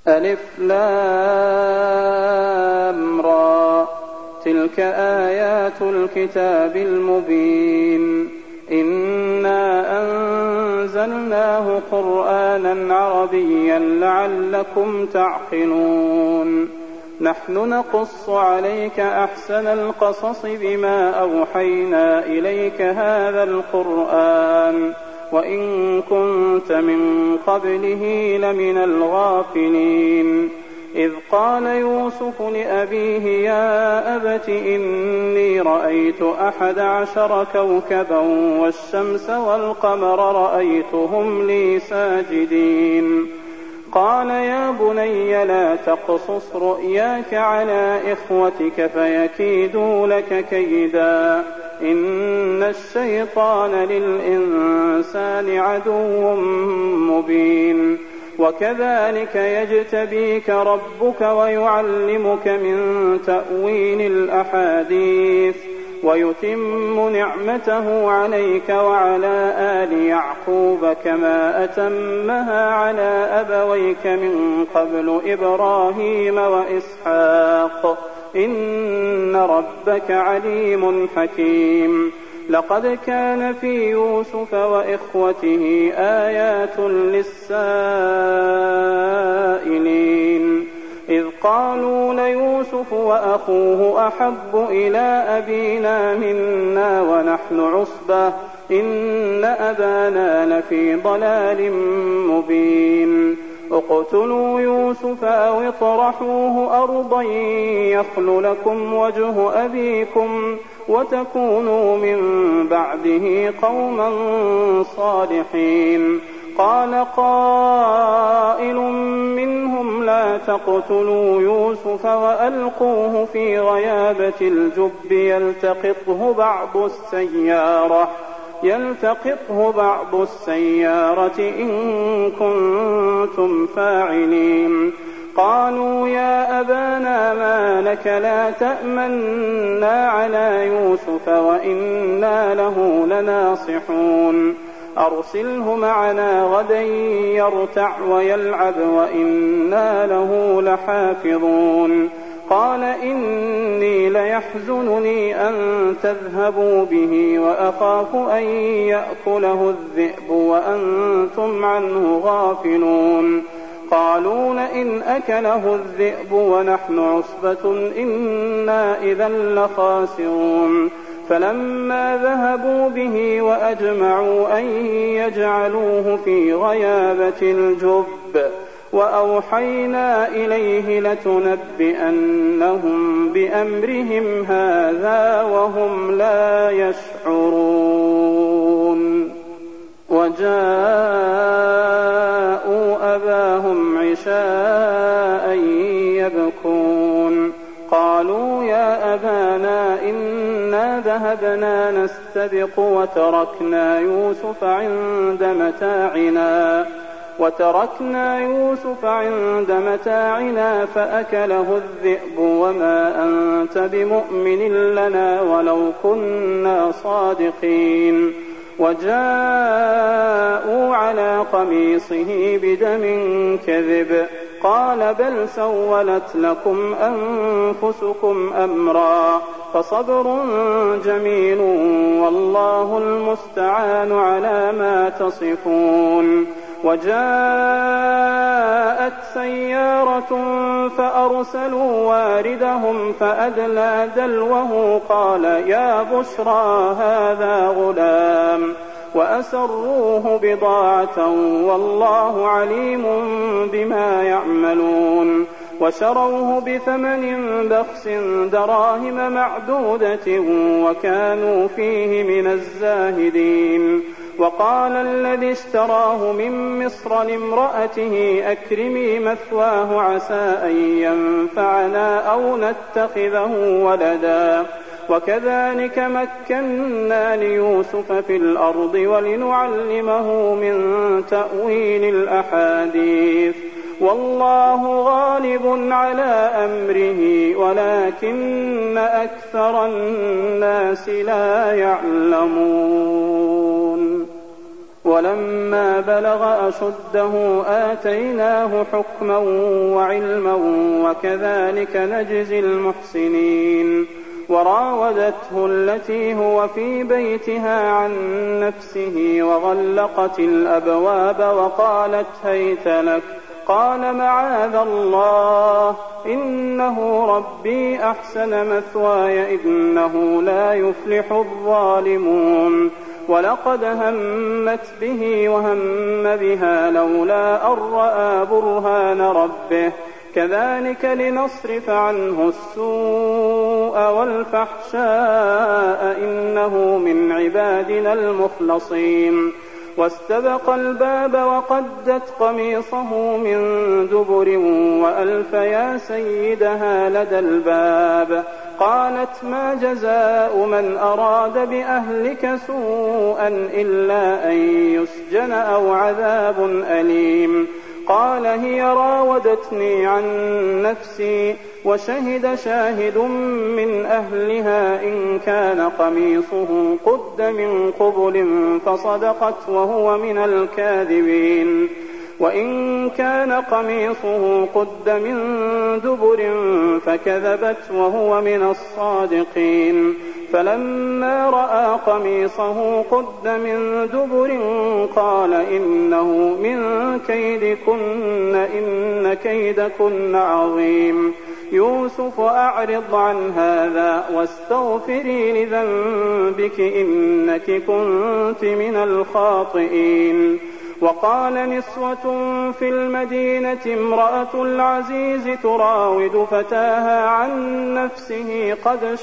ألف لام را تلك آيات الكتاب المبين إنا أنزلناه قرآنا عربيا لعلكم تعقلون نحن نقص عليك أحسن القصص بما أوحينا إليك هذا القرآن وإن كنت من قبله لمن الغافلين إذ قال يوسف لأبيه يا أبت إني رأيت 11 كوكبا والشمس والقمر رأيتهم لي ساجدين قال يا بني لا تقصص رؤياك على إخوتك فيكيدوا لك كيدا إن الشيطان للإنسان عدو مبين وكذلك يجتبيك ربك ويعلمك من تأويل الأحاديث ويتم نعمته عليك وعلى آل يعقوب كما أتمها على أبويك من قبل إبراهيم وإسحاق إن ربك عليم حكيم لقد كان في يوسف وإخوته آيات للسائلين إذ قالوا ليوسف وأخوه أحب إلى أبينا منا ونحن عصبة إن أبانا لفي ضلال مبين اقتلوا يوسف أو اطرحوه أرضا يخل لكم وجه أبيكم وتكونوا من بعده قوما صالحين قال قائل منهم لا تقتلوا يوسف وألقوه في غيابة الجب يلتقطه بعض السيارة إن كنتم فاعلين قالوا يا أبانا ما لك لا تأمنا على يوسف وإنا له لناصحون أرسله معنا غدا يرتع ويلعب وإنا له لحافظون قال إني ليحزنني أن تذهبوا به وأخاف أن يأكله الذئب وأنتم عنه غافلون قالوا لئن أكله الذئب ونحن عصبة إنا إذا لخاسرون فلما ذهبوا به وأجمعوا أن يجعلوه في غيابة الجب وأوحينا إليه لتنبئنهم بأمرهم هذا وهم لا يشعرون وجاءوا أباهم عشاء يبكون قالوا يا أبانا إنا ذهبنا نستبق وتركنا يوسف عند متاعنا فأكله الذئب وما أنت بمؤمن لنا ولو كنا صادقين وجاءوا على قميصه بدم كذب قال بل سولت لكم أنفسكم أمرا فصبر جميل والله المستعان على ما تصفون وجاءت سيارة فأرسلوا واردهم فأدلى دلوه قال يا بشرى هذا غلام وأسروه بضاعة والله عليم بما يعملون وشروه بثمن بخس دراهم معدودة وكانوا فيه من الزاهدين وقال الذي اشتراه من مصر لامرأته أكرمي مثواه عسى أن ينفعنا أو نتخذه ولدا وكذلك مكنا ليوسف في الأرض ولنعلمه من تأويل الأحاديث والله غالب على أمره ولكن أكثر الناس لا يعلمون ولما بلغ أشده آتيناه حكما وعلما وكذلك نجزي المحسنين. وراودته التي هو في بيتها عن نفسه وغلقت الأبواب وقالت هيت لك. قال معاذ الله إنه ربي أحسن مثواي إنه لا يفلح الظالمون. ولقد همت به وهم بها لولا أن رأى برهان ربه كذلك لنصرف عنه السوء والفحشاء إنه من عبادنا المخلصين. واستبق الباب وقدت قميصه من دبر وألف يا سيدها لدى الباب. قالت ما جزاء من أراد بأهلك سوءا إلا أن يسجن أو عذاب أليم. قال هي راودتني عن نفسي وشهد شاهد من أهلها إن كان قميصه قد من قبل فصدقت وهو من الكاذبين وإن كان قميصه قد من دبر فكذبت وهو من الصادقين. فلما رأى قميصه قد من دبر قال إنه من كيدكن إن كيدكن عظيم. يوسف أعرض عن هذا واستغفري لذنبك إنك كنت من الخاطئين. وقال نسوة في المدينة امرأة العزيز تراود فتاها عن نفسه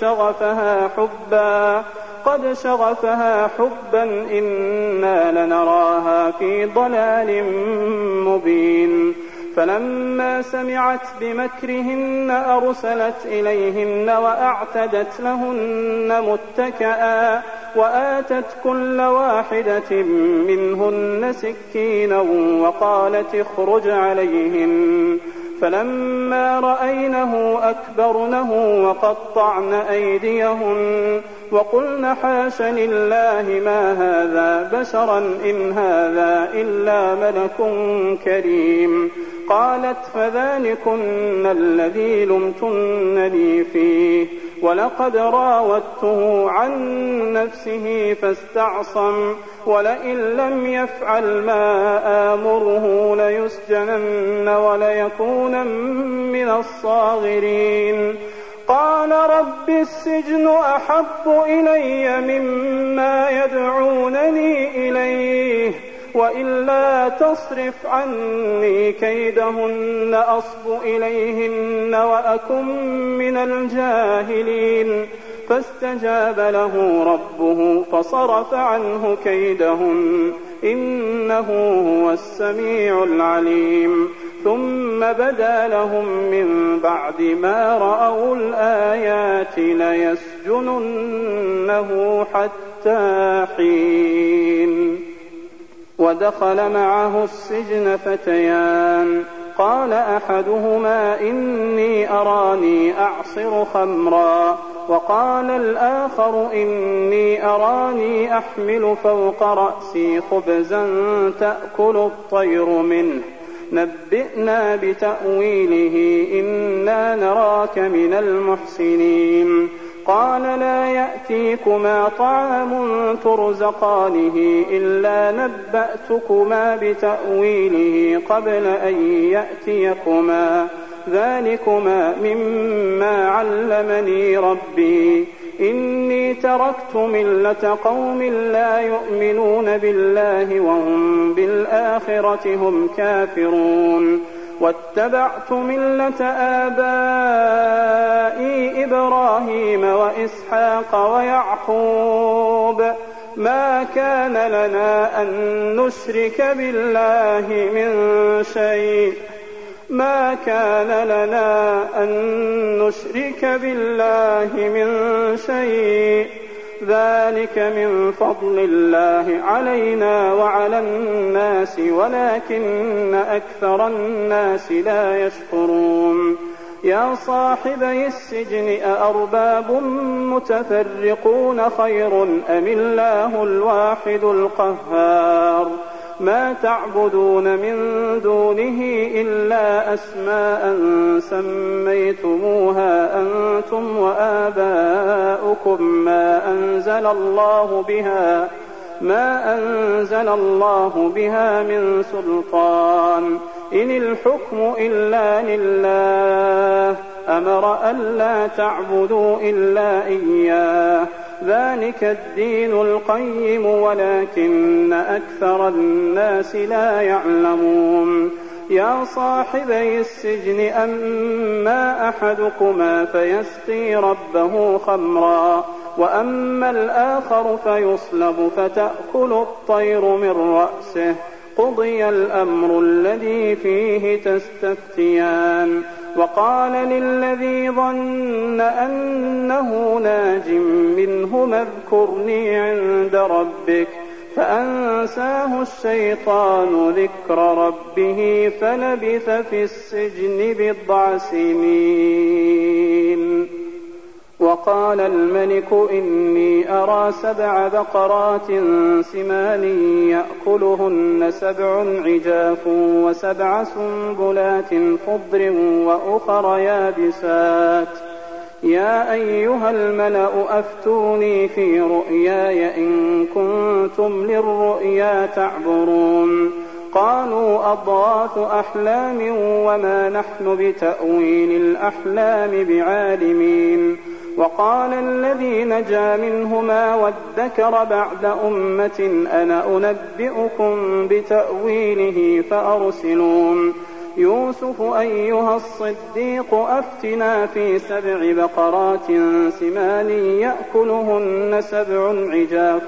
قد شغفها حبا إنا لنراها في ضلال مبين. فلما سمعت بمكرهن أرسلت إليهن وأعتدت لهن متكئا وآتت كل واحدة منهن سكينا وقالت اخرج عليهن. فلما رأينه أكبرنه وقطعن أيديهن وقلن حاش لله ما هذا بشرا إن هذا إلا ملك كريم. قالت فذلكن الذي لمتنني فيه ولقد راودته عن نفسه فاستعصم ولئن لم يفعل ما آمره ليسجنن وليكون من الصاغرين. قال رب السجن أحب إلي مما يدعونني إليه وإلا تصرف عني كيدهن أصب إليهن وأكن من الجاهلين. فاستجاب له ربه فصرف عنه كيدهن إنه هو السميع العليم. ثم بدا لهم من بعد ما رأوا الآيات ليسجننه حتى حين. ودخل معه السجن فتيان قال أحدهما إني أراني أعصر خمرا وقال الآخر إني أراني أحمل فوق رأسي خبزا تأكل الطير منه نبئنا بتأويله إنا نراك من المحسنين. قال لا يأتيكما طعام ترزقانه إلا نبأتكما بتأويله قبل أن يأتيكما ذلكما مما علمني ربي إني تركت ملة قوم لا يؤمنون بالله وهم بالآخرة هم كافرون واتبعت ملة آبائي إبراهيم وإسحاق ويعقوب ما كان لنا أن نشرك بالله من شيء ذلك من فضل الله علينا وعلى الناس ولكن أكثر الناس لا يشكرون. يا صاحبي السجن أأرباب متفرقون خير أم الله الواحد القهار ما تعبدون من دونه إلا أسماء سميتموها أنتم وآباؤكم ما أنزل الله بها من سلطان إن الحكم إلا لله أمر ألا تعبدوا إلا إياه ذلك الدين القيم ولكن أكثر الناس لا يعلمون يا صاحبي السجن أما أحدكما فيسقي ربه خمرا وأما الآخر فيصلب فتأكل الطير من رأسه قضي الأمر الذي فيه تستفتيان وقال للذي ظن أنه ناج منهما اذكرني عند ربك فأنساه الشيطان ذكر ربه فلبث في السجن 9 سنين وقال الملك إني أرى 7 بقرات سمان يأكلهن 7 عجاف و7 سنبلات خضر وأخر يابسات يا أيها الملأ أفتوني في رؤياي إن كنتم للرؤيا تعبرون قالوا أضغاث أحلام وما نحن بتأويل الأحلام بعالمين وقال الذي نجا منهما وادكر بعد أمة أنا أنبئكم بتأويله فأرسلون يوسف أيها الصديق أفتنا في 7 بقرات سمان يأكلهن 7 عجاف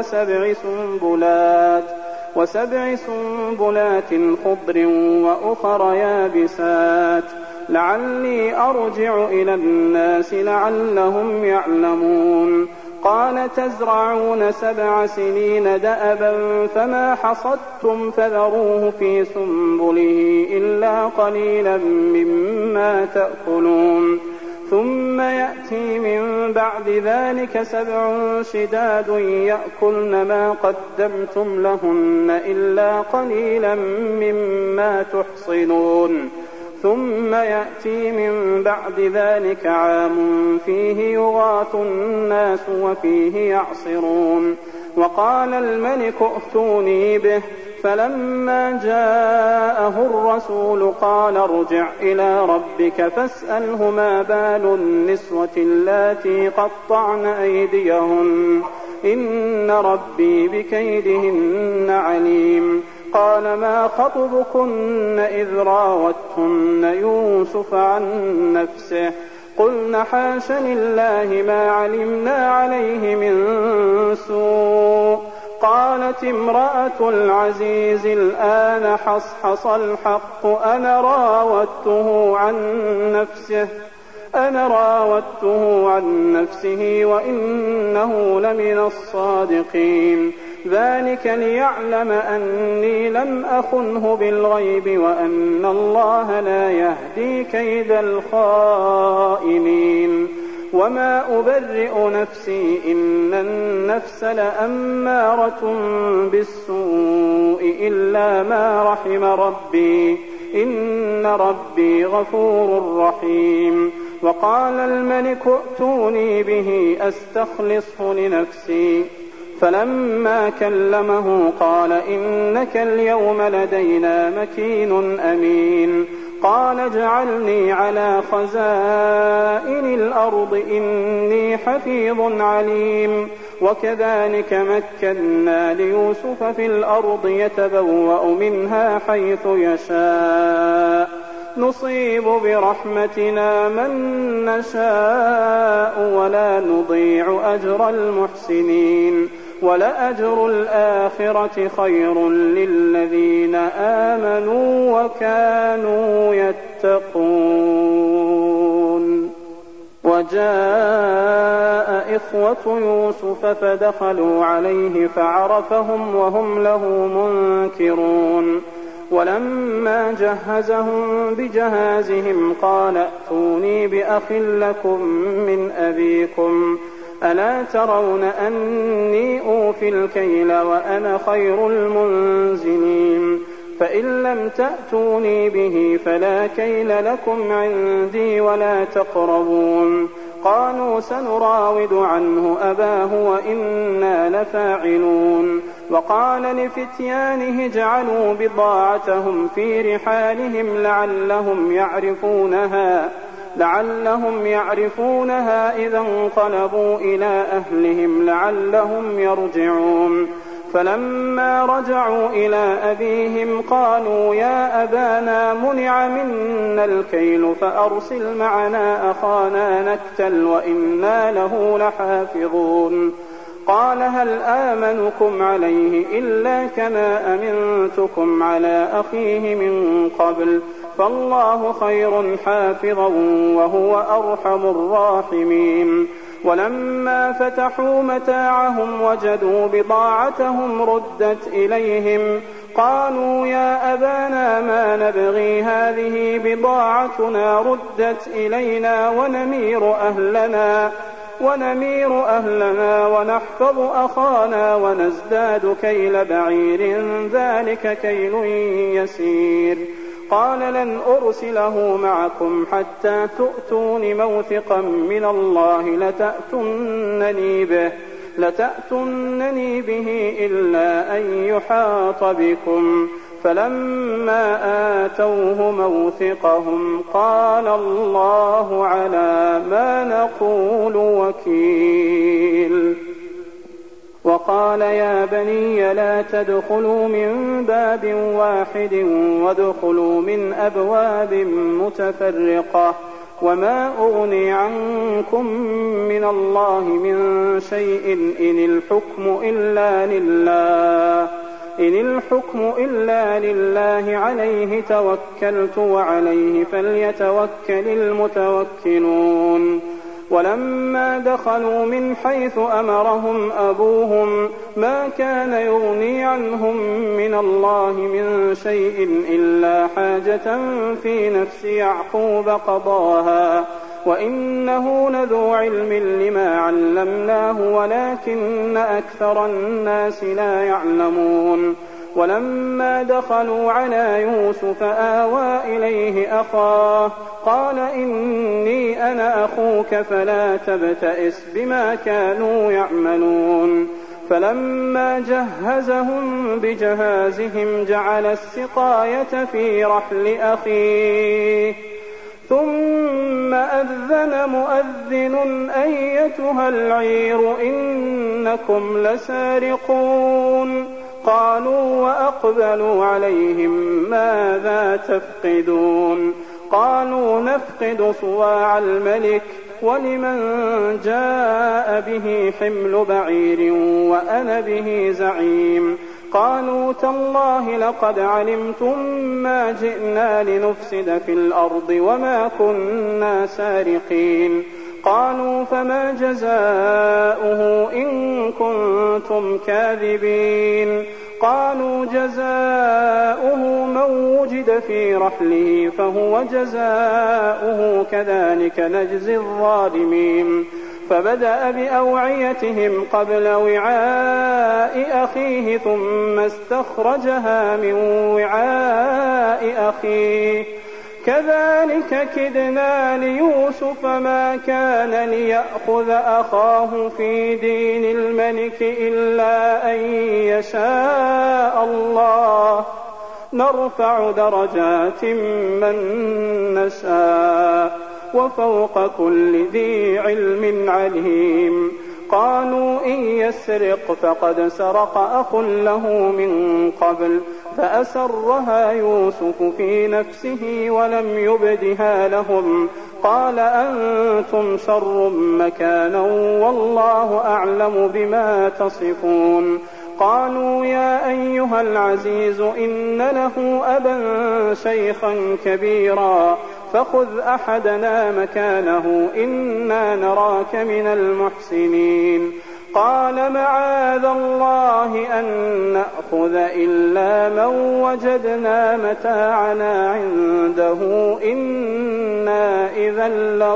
و7 سنبلات خضر وأخر يابسات لعلي أرجع إلى الناس لعلهم يعلمون قال تزرعون 7 سنين دأبا فما حصدتم فذروه في سنبله إلا قليلا مما تأكلون ثم يأتي من بعد ذلك 7 شداد يأكلن ما قدمتم لهن إلا قليلا مما تحصنون ثم يأتي من بعد ذلك عام فيه يغاث الناس وفيه يعصرون وقال الملك ائتوني به فلما جاءه الرسول قال ارجع إلى ربك فاسأله ما بال النسوة اللاتي قطعن أيديهن إن ربي بكيدهن عليم قال ما خطبكن إذ راوتن يوسف عن نفسه قلن حاش لله ما علمنا عليه من سوء قالت امرأة العزيز الآن حصحص الحق أنا راودته عن نفسه وإنه لمن الصادقين ذلك ليعلم أني لم أخنه بالغيب وأن الله لا يهدي كيد الخائنين وما أبرئ نفسي إن النفس لأمارة بالسوء إلا ما رحم ربي إن ربي غفور رحيم وقال الملك ائتوني به أستخلصه لنفسي فلما كلمه قال إنك اليوم لدينا مكين أمين قال اجعلني على خزائن الأرض إني حفيظ عليم وكذلك مكنا ليوسف في الأرض يتبوأ منها حيث يشاء نصيب برحمتنا من نشاء ولا نضيع أجر المحسنين ولأجر الآخرة خير للذين آمنوا وكانوا يتقون وجاء إخوة يوسف فدخلوا عليه فعرفهم وهم له منكرون ولما جهزهم بجهازهم قال ائتوني بأخ لكم من أبيكم ألا ترون أني أوفي الكيل وأنا خير المنزلين فإن لم تأتوني به فلا كيل لكم عندي ولا تقربون قالوا سنراود عنه أباه وإنا لفاعلون وقال لفتيانه اجعلوا بضاعتهم في رحالهم لعلهم يعرفونها إذا انقلبوا إلى أهلهم لعلهم يرجعون فلما رجعوا إلى أبيهم قالوا يا أبانا منع منا الكيل فأرسل معنا أخانا نكتل وإنا له لحافظون قال هل آمنكم عليه إلا كما أمنتكم على أخيه من قبل فالله خير حافظا وهو أرحم الراحمين ولما فتحوا متاعهم وجدوا بضاعتهم ردت إليهم قالوا يا أبانا ما نبغي هذه بضاعتنا ردت إلينا ونمير أهلنا ونحفظ أخانا ونزداد كيل بعير ذلك كيل يسير قال لن أرسله معكم حتى تؤتون موثقا من الله لتأتونني به إلا أن يحاط بكم فلما آتوه موثقهم قال الله على ما نقول وكيل وقال يا بني لا تدخلوا من باب واحد وادخلوا من أبواب متفرقة وما أغني عنكم من الله من شيء إن الحكم إلا لله عليه توكلت وعليه فليتوكل المتوكلون ولما دخلوا من حيث أمرهم أبوهم ما كان يغني عنهم من الله من شيء إلا حاجة في نفس يعقوب قضاها وإنه لذو علم لما علمناه ولكن أكثر الناس لا يعلمون ولما دخلوا على يوسف آوى إليه أخاه قال إني أنا أخوك فلا تبتئس بما كانوا يعملون فلما جهزهم بجهازهم جعل السقاية في رحل أخيه ثم أذن مؤذن أيتها العير إنكم لسارقون قالوا وأقبلوا عليهم ماذا تفقدون قالوا نفقد صواع الملك ولمن جاء به حمل بعير وأنا به زعيم قالوا تالله لقد علمتم ما جئنا لنفسد في الأرض وما كنا سارقين قالوا فما جزاؤه إن كنتم كاذبين قالوا جزاؤه من وجد في رحله فهو جزاؤه كذلك نجزي الظالمين فبدأ بأوعيتهم قبل وعاء أخيه ثم استخرجها من وعاء أخيه كذلك كدنا ليوسف ما كان ليأخذ أخاه في دين الملك إلا أن يشاء الله نرفع درجات من نشاء وفوق كل ذي علم عليم قالوا إن يسرق فقد سرق أخ له من قبل فأسرها يوسف في نفسه ولم يبدها لهم قال أنتم شر مكانا والله أعلم بما تصفون قالوا يا أيها العزيز إن له أبا شيخا كبيرا فخذ أحدنا مكانه إنا نراك من المحسنين قال معاذ الله أن نأخذ إلا من وجدنا متاعنا عنده إنا إذا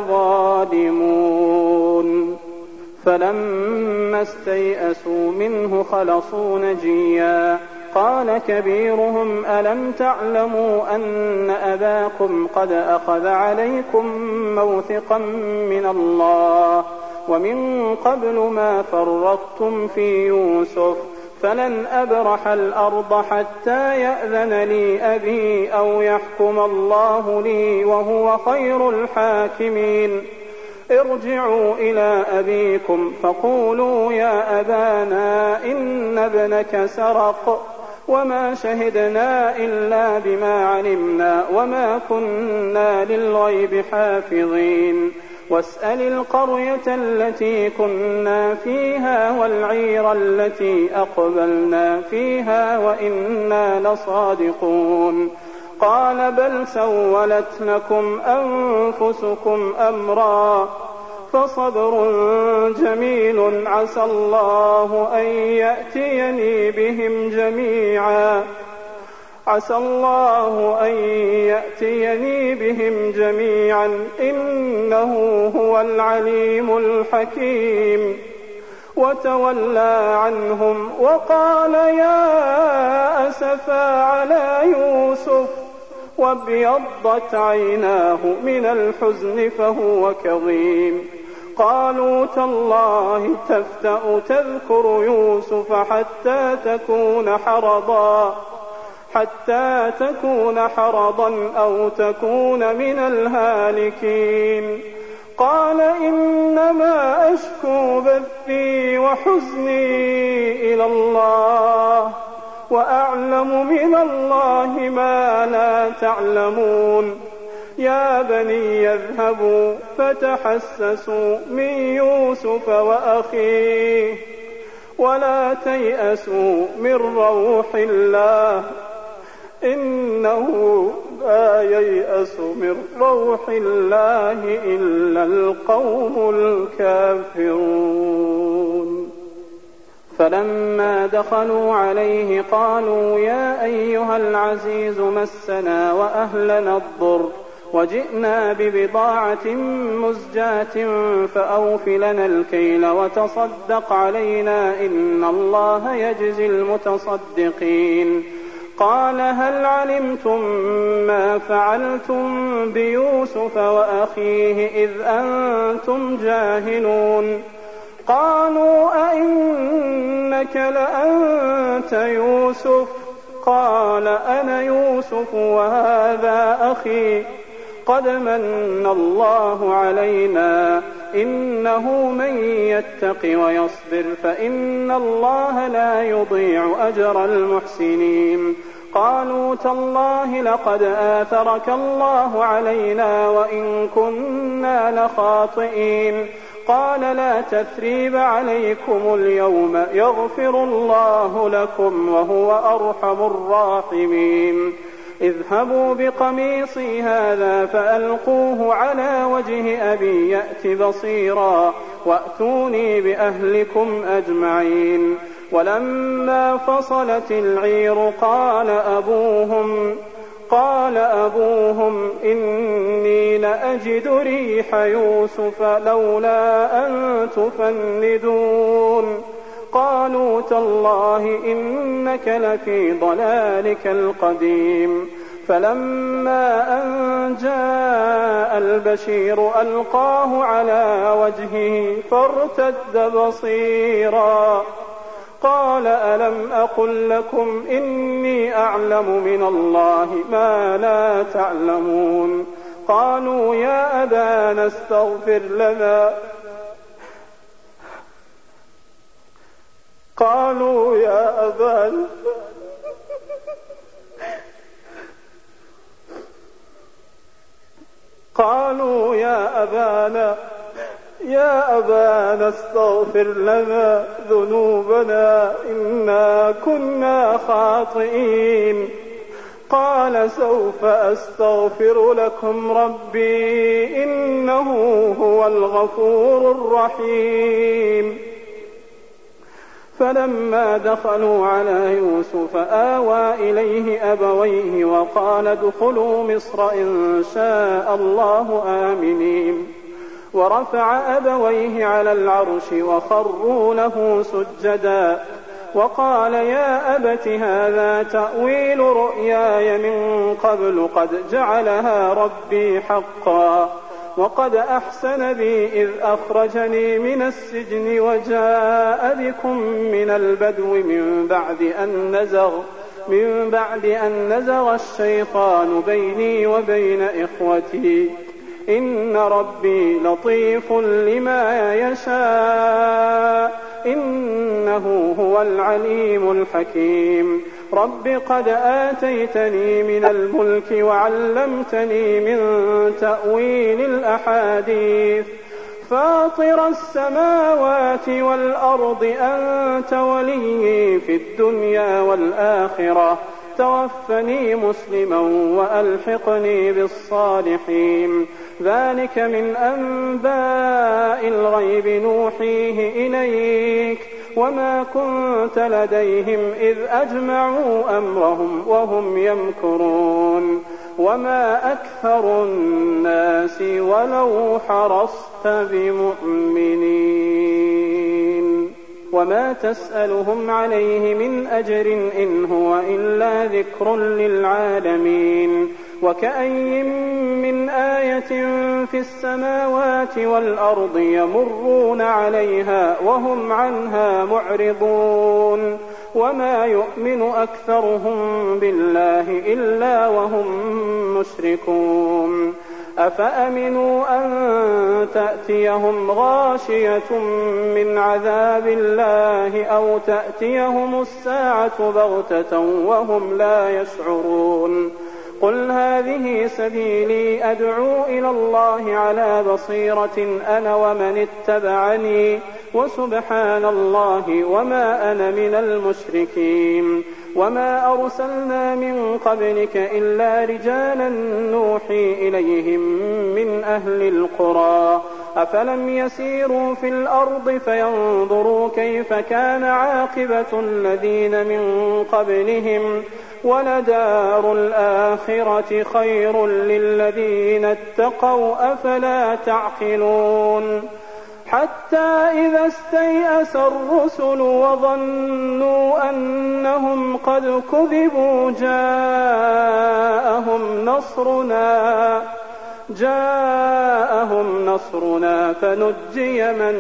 لظالمون فلما استيئسوا منه خلصوا نجيا قال كبيرهم ألم تعلموا أن أباكم قد أخذ عليكم موثقا من الله ومن قبل ما فرطتم في يوسف فلن أبرح الأرض حتى يأذن لي أبي أو يحكم الله لي وهو خير الحاكمين ارجعوا إلى أبيكم فقولوا يا أبانا إن ابنك سرق وما شهدنا إلا بما علمنا وما كنا للغيب حافظين واسأل القرية التي كنا فيها والعير التي أقبلنا فيها وإنا لصادقون قال بل سولت لكم أنفسكم أمرا فصبر جميل عسى الله أن يأتيني بهم جميعا إنه هو العليم الحكيم وتولى عنهم وقال يا أسفا على يوسف وابيضت عيناه من الحزن فهو كظيم قالوا تالله تفتأ تذكر يوسف حتى تكون حرضا أو تكون من الهالكين قال إنما أشكو بثي وحزني إلى الله وأعلم من الله ما لا تعلمون يا بني يذهبوا فتحسسوا من يوسف وأخيه ولا تيأسوا من روح الله إنه لا ييأس من روح الله إلا القوم الكافرون فلما دخلوا عليه قالوا يا أيها العزيز مسنا وأهلنا الضر وجئنا ببضاعة مزجاة فأوف لنا الكيل وتصدق علينا إن الله يجزي المتصدقين قال هل علمتم ما فعلتم بيوسف وأخيه إذ أنتم جاهلون قالوا أئنك لأنت يوسف قال أنا يوسف وهذا أخي قد من الله علينا إنه من يتق ويصبر فإن الله لا يضيع أجر المحسنين قالوا تالله لقد آثرك الله علينا وإن كنا لخاطئين قال لا تثريب عليكم اليوم يغفر الله لكم وهو أرحم الراحمين اذهبوا بقميصي هذا فألقوه على وجه أبي يأت بصيرا وأتوني بأهلكم أجمعين ولما فصلت العير قال أبوهم إني لأجد ريح يوسف لولا أن تفندون قالوا تالله إنك لفي ضلالك القديم فلما أن جاء البشير ألقاه على وجهه فارتد بصيرا قال ألم أقل لكم إني أعلم من الله ما لا تعلمون قالوا يا أبانا استغفر لنا يا أبانا استغفر لنا ذنوبنا إنا كنا خاطئين قال سوف أستغفر لكم ربي إنه هو الغفور الرحيم فلما دخلوا على يوسف آوى إليه أبويه وقال ادخلوا مصر إن شاء الله آمنين ورفع أبويه على العرش وخروا له سجدا وقال يا أبت هذا تأويل رؤياي من قبل قد جعلها ربي حقا وقد أحسن بي إذ أخرجني من السجن وجاء بكم من البدو من بعد أن نزغ الشيطان بيني وبين إخوتي إن ربي لطيف لما يشاء إنه هو العليم الحكيم رب قد آتيتني من الملك وعلمتني من تأويل الأحاديث فاطر السماوات والأرض أنت ولي في الدنيا والآخرة توفني مسلما وألحقني بالصالحين ذلك من أنباء الغيب نوحيه إليك وما كنت لديهم إذ أجمعوا أمرهم وهم يمكرون وما أكثر الناس ولو حرصت بمؤمنين وما تسألهم عليه من أجر إن هو إلا ذكر للعالمين وكأي من آية في السماوات والأرض يمرون عليها وهم عنها معرضون وما يؤمن أكثرهم بالله إلا وهم مشركون أفأمنوا أن تأتيهم غاشية من عذاب الله أو تأتيهم الساعة بغتة وهم لا يشعرون قل هذه سبيلي أدعو إلى الله على بصيرة أنا ومن اتبعني وسبحان الله وما أنا من المشركين وما أرسلنا من قبلك إلا رجالا نوحي إليهم من أهل القرى أفلم يسيروا في الأرض فينظروا كيف كان عاقبة الذين من قبلهم ولدار الآخرة خير للذين اتقوا أفلا تعقلون حتى إذا استيأس الرسل وظنوا أنهم قد كذبوا جاءهم نصرنا فنجي من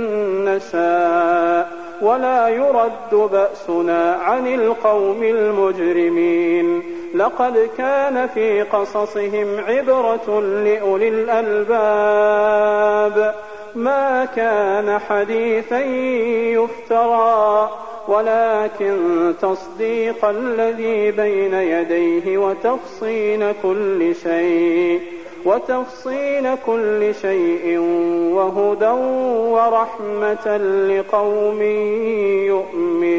نشاء ولا يرد بأسنا عن القوم المجرمين لقد كان في قصصهم عبرة لأولي الألباب ما كان حديثا يفترى ولكن تصديق الذي بين يديه وتفصيل كل شيء وهدى ورحمة لقوم يؤمنون